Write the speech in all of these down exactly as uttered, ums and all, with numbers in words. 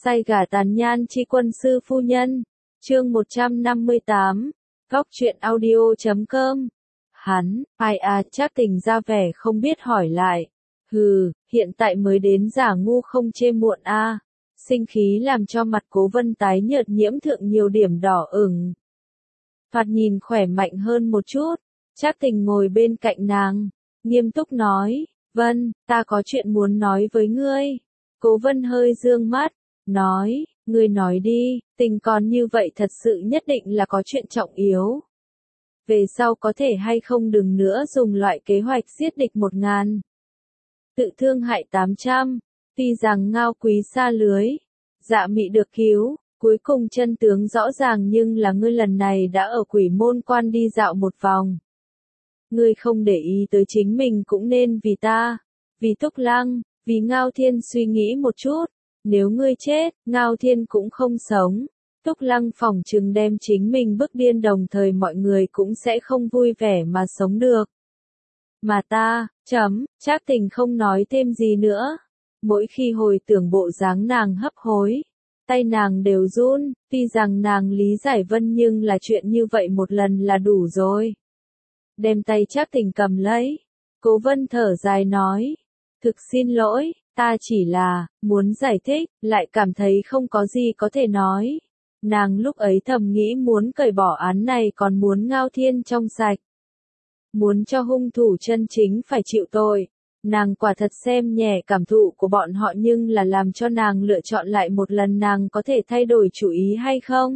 Say gả tàn nhan chi quân sư phu nhân. Chương một trăm năm mươi tám. Góc truyện audio chấm com. Hắn, ai à, Trác Tình ra vẻ không biết hỏi lại. Hừ, hiện tại mới đến giả ngu không chê muộn a. À. Sinh khí làm cho mặt Cố Vân tái nhợt nhiễm thượng nhiều điểm đỏ ửng. Thoạt nhìn khỏe mạnh hơn một chút. Trác Tình ngồi bên cạnh nàng, nghiêm túc nói, Vân, ta có chuyện muốn nói với ngươi. Cố Vân hơi dương mắt, nói, ngươi nói đi, tình còn như vậy thật sự nhất định là có chuyện trọng yếu. Về sau có thể hay không đừng nữa dùng loại kế hoạch giết địch một ngàn. Tự thương hại tám trăm, tuy rằng Ngao Quý xa lưới, Dạ Mị được cứu, cuối cùng chân tướng rõ ràng nhưng là ngươi lần này đã ở Quỷ Môn Quan đi dạo một vòng. Ngươi không để ý tới chính mình cũng nên vì ta, vì Túc Lăng, vì Ngao Thiên suy nghĩ một chút. Nếu ngươi chết, Ngao Thiên cũng không sống. Túc Lăng phỏng chừng đem chính mình bức điên đồng thời mọi người cũng sẽ không vui vẻ mà sống được. Mà ta, chấm, Trác Tình không nói thêm gì nữa. Mỗi khi hồi tưởng bộ dáng nàng hấp hối, tay nàng đều run, tuy rằng nàng lý giải Vân nhưng là chuyện như vậy một lần là đủ rồi. Đem tay Trác Tình cầm lấy, Cố Vân thở dài nói, thực xin lỗi, ta chỉ là, muốn giải thích, lại cảm thấy không có gì có thể nói. Nàng lúc ấy thầm nghĩ muốn cởi bỏ án này còn muốn Ngao Thiên trong sạch. Muốn cho hung thủ chân chính phải chịu tội. Nàng quả thật xem nhẹ cảm thụ của bọn họ nhưng là làm cho nàng lựa chọn lại một lần nàng có thể thay đổi chủ ý hay không?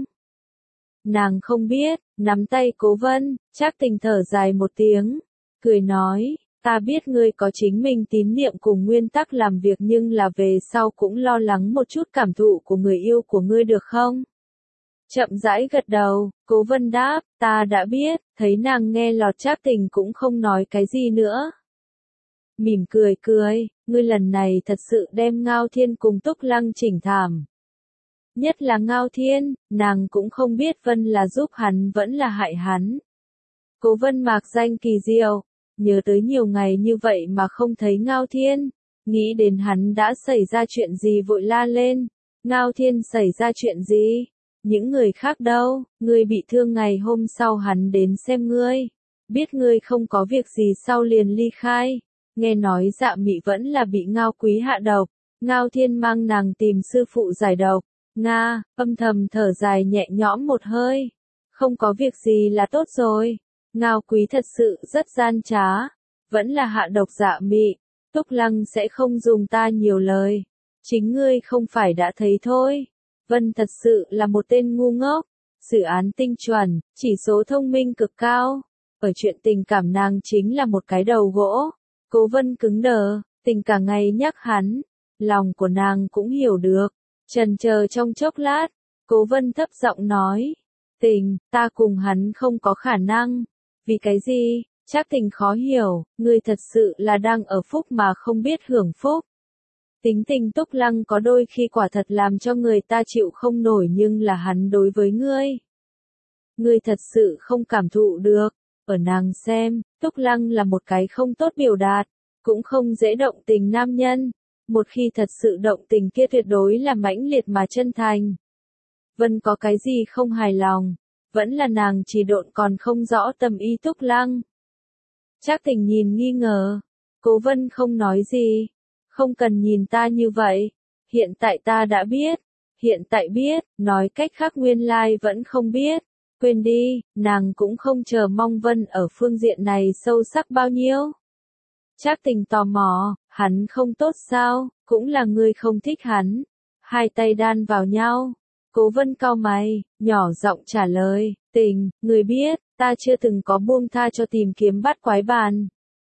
Nàng không biết, nắm tay Cố Vân, Trác Tình thở dài một tiếng, cười nói, ta biết ngươi có chính mình tín niệm cùng nguyên tắc làm việc nhưng là về sau cũng lo lắng một chút cảm thụ của người yêu của ngươi được không? Chậm rãi gật đầu, Cố Vân đáp, ta đã biết, thấy nàng nghe lọt Trác Tình cũng không nói cái gì nữa. Mỉm cười cười, ngươi lần này thật sự đem Ngao Thiên cùng Túc Lăng chỉnh thảm. Nhất là Ngao Thiên, nàng cũng không biết Vân là giúp hắn vẫn là hại hắn. Cố Vân mạc danh kỳ diệu, nhớ tới nhiều ngày như vậy mà không thấy Ngao Thiên, nghĩ đến hắn đã xảy ra chuyện gì vội la lên, Ngao Thiên xảy ra chuyện gì? Những người khác đâu, ngươi bị thương ngày hôm sau hắn đến xem ngươi, biết ngươi không có việc gì sau liền ly khai, nghe nói Dạ Mị vẫn là bị Ngao Quý hạ độc, Ngao Thiên mang nàng tìm sư phụ giải độc, Nga, âm thầm thở dài nhẹ nhõm một hơi, không có việc gì là tốt rồi, Ngao Quý thật sự rất gian trá, vẫn là hạ độc Dạ Mị, Túc Lăng sẽ không dùng ta nhiều lời, chính ngươi không phải đã thấy thôi. Vân thật sự là một tên ngu ngốc, xử án tinh chuẩn, chỉ số thông minh cực cao. Ở chuyện tình cảm nàng chính là một cái đầu gỗ. Cố Vân cứng đờ, tình cả ngày nhắc hắn, lòng của nàng cũng hiểu được. Chần chờ trong chốc lát, Cố Vân thấp giọng nói, Tình, ta cùng hắn không có khả năng. Vì cái gì? Trác Tình khó hiểu, ngươi thật sự là đang ở phúc mà không biết hưởng phúc. Tính tình Túc Lăng có đôi khi quả thật làm cho người ta chịu không nổi nhưng là hắn đối với ngươi. Ngươi thật sự không cảm thụ được, ở nàng xem, Túc Lăng là một cái không tốt biểu đạt, cũng không dễ động tình nam nhân, một khi thật sự động tình kia tuyệt đối là mãnh liệt mà chân thành. Vân có cái gì không hài lòng, vẫn là nàng chỉ độn còn không rõ tâm ý Túc Lăng. Trác Tình nhìn nghi ngờ, Cố Vân không nói gì. Không cần nhìn ta như vậy, hiện tại ta đã biết, hiện tại biết, nói cách khác nguyên lai vẫn không biết, quên đi, nàng cũng không chờ mong Vân ở phương diện này sâu sắc bao nhiêu. Trác Tình tò mò, hắn không tốt sao, cũng là ngươi không thích hắn, hai tay đan vào nhau, Cố Vân cau mày, nhỏ giọng trả lời, Tình, ngươi biết, ta chưa từng có buông tha cho tìm kiếm bát quái bàn.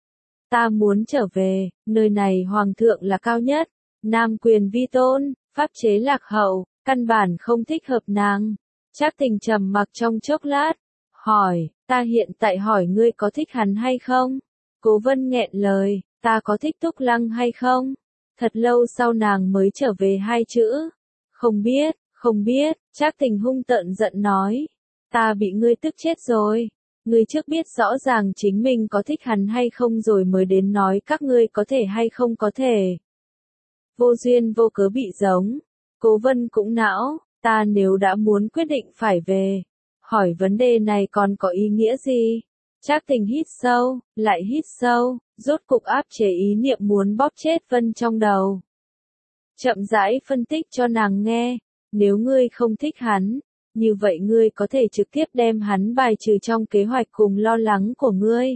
Ta muốn trở về, nơi này hoàng thượng là cao nhất, nam quyền vi tôn, pháp chế lạc hậu, căn bản không thích hợp nàng. Trác Tình trầm mặc trong chốc lát, hỏi, ta hiện tại hỏi ngươi có thích hắn hay không? Cố Vân nghẹn lời, ta có thích Túc Lăng hay không? Thật lâu sau nàng mới trở về hai chữ. Không biết, không biết, Trác Tình hung tợn giận nói, ta bị ngươi tức chết rồi. Ngươi trước biết rõ ràng chính mình có thích hắn hay không rồi mới đến nói các ngươi có thể hay không có thể. Vô duyên vô cớ bị giống. Cố Vân cũng não, ta nếu đã muốn quyết định phải về, hỏi vấn đề này còn có ý nghĩa gì? Trác Tình hít sâu, lại hít sâu, rốt cục áp chế ý niệm muốn bóp chết Vân trong đầu. Chậm rãi phân tích cho nàng nghe, nếu ngươi không thích hắn, như vậy ngươi có thể trực tiếp đem hắn bài trừ trong kế hoạch cùng lo lắng của ngươi.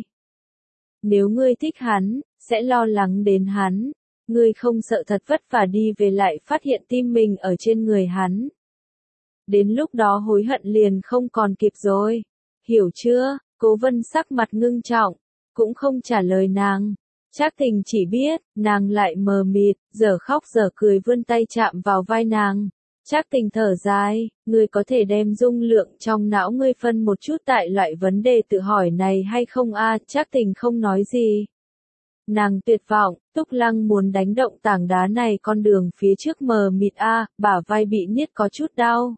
Nếu ngươi thích hắn, sẽ lo lắng đến hắn, ngươi không sợ thật vất vả đi về lại phát hiện tim mình ở trên người hắn. Đến lúc đó hối hận liền không còn kịp rồi. Hiểu chưa? Cố Vân sắc mặt ngưng trọng, cũng không trả lời nàng. Trác Tình chỉ biết, nàng lại mờ mịt, giờ khóc giờ cười vươn tay chạm vào vai nàng. Trác Tình thở dài, ngươi có thể đem dung lượng trong não ngươi phân một chút tại loại vấn đề tự hỏi này hay không a? À, Trác Tình không nói gì. Nàng tuyệt vọng, Túc Lăng muốn đánh động tảng đá này, con đường phía trước mờ mịt a, à, bả vai bị niết có chút đau.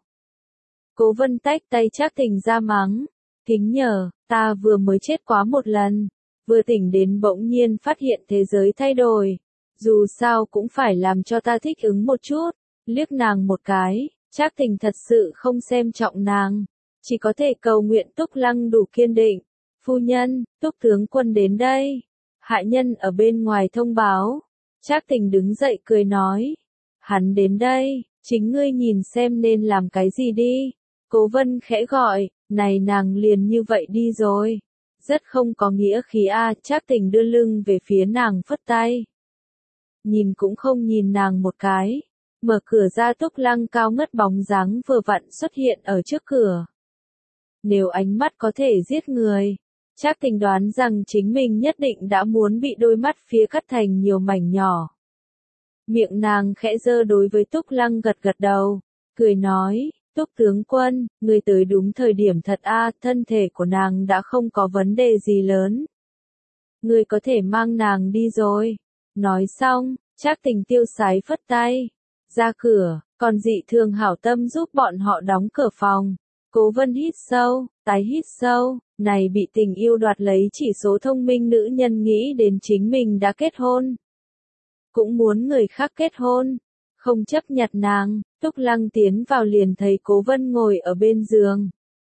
Cố Vân tách tay Trác Tình ra mắng, kính nhờ, ta vừa mới chết quá một lần, vừa tỉnh đến bỗng nhiên phát hiện thế giới thay đổi, dù sao cũng phải làm cho ta thích ứng một chút. Liếc nàng một cái, Trác Tình thật sự không xem trọng nàng, chỉ có thể cầu nguyện Túc Lăng đủ kiên định. Phu nhân, Túc tướng quân đến đây. Hạ nhân ở bên ngoài thông báo. Trác Tình đứng dậy cười nói, hắn đến đây, chính ngươi nhìn xem nên làm cái gì đi. Cố Vân khẽ gọi, này nàng liền như vậy đi rồi. Rất không có nghĩa khí a. Trác Tình đưa lưng về phía nàng phất tay. Nhìn cũng không nhìn nàng một cái. Mở cửa ra, Túc Lăng cao ngất bóng dáng vừa vặn xuất hiện ở trước cửa. Nếu ánh mắt có thể giết người, Trác Tình đoán rằng chính mình nhất định đã muốn bị đôi mắt phía cắt thành nhiều mảnh nhỏ. Miệng nàng khẽ giơ đối với Túc Lăng gật gật đầu, cười nói, Túc tướng quân, người tới đúng thời điểm thật a, thân thể của nàng đã không có vấn đề gì lớn. Người có thể mang nàng đi rồi. Nói xong, Trác Tình tiêu sái phất tay. Ra cửa, còn dị thường hảo tâm giúp bọn họ đóng cửa phòng. Cố Vân hít sâu, tái hít sâu, này bị tình yêu đoạt lấy chỉ số thông minh nữ nhân nghĩ đến chính mình đã kết hôn. Cũng muốn người khác kết hôn, không chấp nhặt nàng. Túc Lăng tiến vào liền thấy Cố Vân ngồi ở bên giường.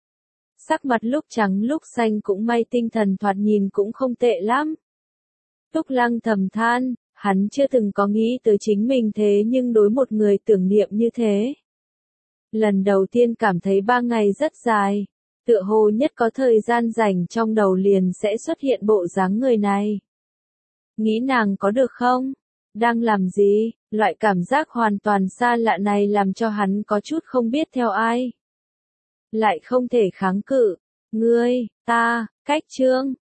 Sắc mặt lúc trắng lúc xanh, cũng may tinh thần thoạt nhìn cũng không tệ lắm. Túc Lăng thầm than, hắn chưa từng có nghĩ tới chính mình thế nhưng đối một người tưởng niệm như thế. Lần đầu tiên cảm thấy ba ngày rất dài, tựa hồ nhất có thời gian rảnh trong đầu liền sẽ xuất hiện bộ dáng người này. Nghĩ nàng có được không? Đang làm gì? Loại cảm giác hoàn toàn xa lạ này làm cho hắn có chút không biết theo ai. Lại không thể kháng cự. Ngươi, ta, cách chương.